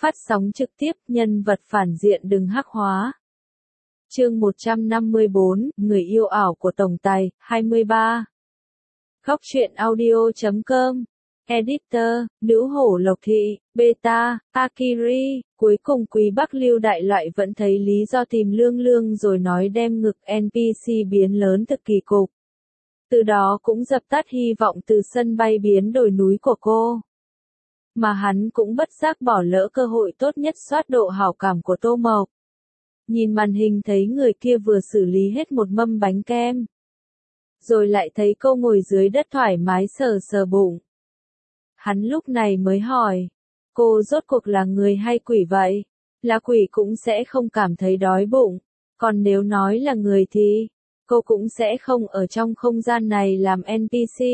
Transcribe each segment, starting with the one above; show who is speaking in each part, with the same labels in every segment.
Speaker 1: Phát sóng trực tiếp, nhân vật phản diện đừng hắc hóa. Chương 154, Người yêu ảo của tổng tài, 23. Góc truyện audio.com. Editor, Nữ hổ Lộc Thị, Beta, Akiri. Cuối cùng Quý Bắc Lưu đại loại vẫn thấy lý do tìm Lương Lương rồi nói đem ngực NPC biến lớn thực kỳ cục. Từ đó cũng dập tắt hy vọng từ sân bay biến đổi núi của cô. Mà hắn cũng bất giác bỏ lỡ cơ hội tốt nhất soát độ hảo cảm của Tô Mộc. Nhìn màn hình thấy người kia vừa xử lý hết một mâm bánh kem. Rồi lại thấy cô ngồi dưới đất thoải mái sờ sờ bụng. Hắn lúc này mới hỏi, cô rốt cuộc là người hay quỷ vậy? Là quỷ cũng sẽ không cảm thấy đói bụng, còn nếu nói là người thì, cô cũng sẽ không ở trong không gian này làm NPC.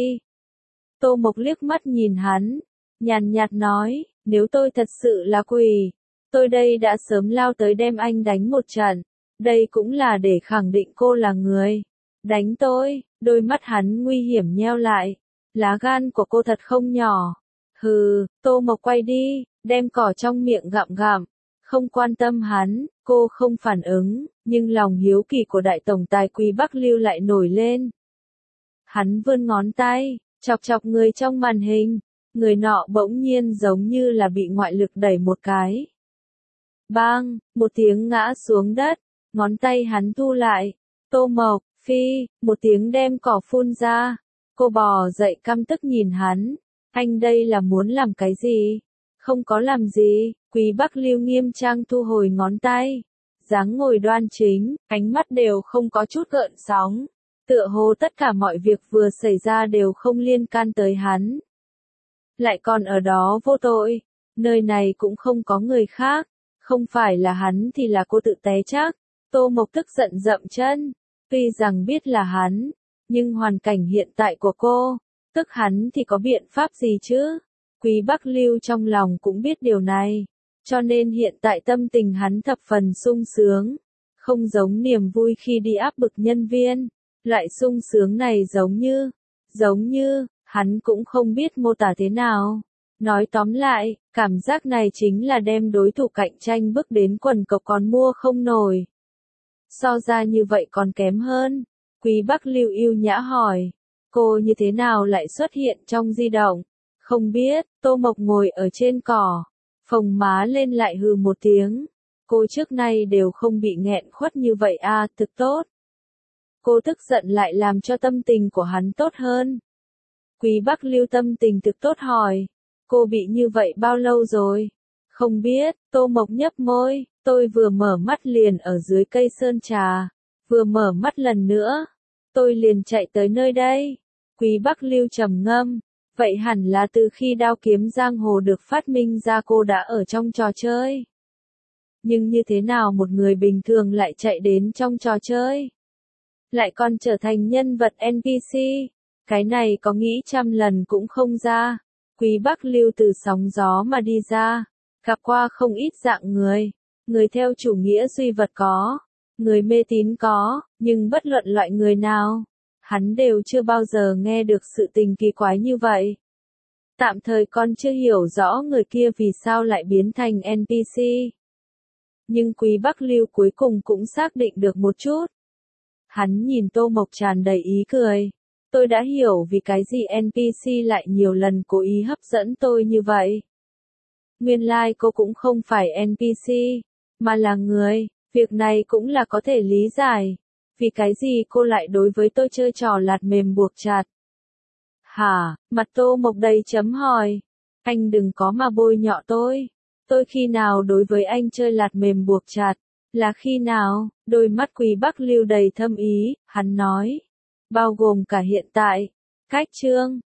Speaker 1: Tô Mộc liếc mắt nhìn hắn, nhàn nhạt nói, nếu tôi thật sự là quỷ, tôi đây đã sớm lao tới đem anh đánh một trận, đây cũng là để khẳng định cô là người. Đánh tôi, đôi mắt hắn nguy hiểm nheo lại, lá gan của cô thật không nhỏ. Hừ, Tô Mộc quay đi, đem cỏ trong miệng gặm gặm, không quan tâm hắn, cô không phản ứng, nhưng lòng hiếu kỳ của đại tổng tài Quý Bắc Lưu lại nổi lên. Hắn vươn ngón tay, chọc chọc người trong màn hình, người nọ bỗng nhiên giống như là bị ngoại lực đẩy một cái. Bang, một tiếng ngã xuống đất, ngón tay hắn thu lại, Tô Mộc, phi, một tiếng đem cỏ phun ra, cô bò dậy căm tức nhìn hắn, anh đây là muốn làm cái gì? Không có làm gì, Quý Bắc Lưu nghiêm trang thu hồi ngón tay, dáng ngồi đoan chính, ánh mắt đều không có chút gợn sóng, tựa hồ tất cả mọi việc vừa xảy ra đều không liên can tới hắn. Lại còn ở đó vô tội, nơi này cũng không có người khác, không phải là hắn thì là cô tự té chắc. Tô Mộc tức giận dậm chân, tuy rằng biết là hắn, nhưng hoàn cảnh hiện tại của cô, tức hắn thì có biện pháp gì chứ? Quý Bắc Lưu trong lòng cũng biết điều này, cho nên hiện tại tâm tình hắn thập phần sung sướng, không giống niềm vui khi đi áp bức nhân viên, loại sung sướng này giống như, hắn cũng không biết mô tả thế nào. Nói tóm lại, cảm giác này chính là đem đối thủ cạnh tranh bước đến quần cộc còn mua không nổi. So ra như vậy còn kém hơn. Quý Bắc Lưu yêu nhã hỏi, cô như thế nào lại xuất hiện trong di động? Không biết, Tô Mộc ngồi ở trên cỏ, phồng má lên lại hừ một tiếng. Cô trước nay đều không bị nghẹn khuất như vậy à, thực tốt. Cô tức giận lại làm cho tâm tình của hắn tốt hơn. Quý Bắc Lưu tâm tình thực tốt hỏi, cô bị như vậy bao lâu rồi? Không biết, Tô Mộc nhấp môi, tôi vừa mở mắt liền ở dưới cây sơn trà, vừa mở mắt lần nữa, tôi liền chạy tới nơi đây. Quý Bắc Lưu trầm ngâm, vậy hẳn là từ khi đao kiếm giang hồ được phát minh ra cô đã ở trong trò chơi. Nhưng như thế nào một người bình thường lại chạy đến trong trò chơi? Lại còn trở thành nhân vật NPC, cái này có nghĩ trăm lần cũng không ra. Quý Bắc Lưu từ sóng gió mà đi ra, gặp qua không ít dạng người theo chủ nghĩa duy vật có, người mê tín có, nhưng bất luận loại người nào, hắn đều chưa bao giờ nghe được sự tình kỳ quái như vậy. Tạm thời còn chưa hiểu rõ người kia vì sao lại biến thành NPC. Nhưng Quý Bắc Lưu cuối cùng cũng xác định được một chút. Hắn nhìn Tô Mộc tràn đầy ý cười. Tôi đã hiểu vì cái gì NPC lại nhiều lần cố ý hấp dẫn tôi như vậy. Nguyên lai cô cũng không phải NPC, mà là người, việc này cũng là có thể lý giải. Vì cái gì cô lại đối với tôi chơi trò lạt mềm buộc chặt? Hả, mặt Tô Mộc đầy chấm hỏi. Anh đừng có mà bôi nhọ tôi. Tôi khi nào đối với anh chơi lạt mềm buộc chặt? Là khi nào? Đôi mắt Quý Bắc Lưu đầy thâm ý, hắn nói. Bao gồm cả hiện tại. Cách chương.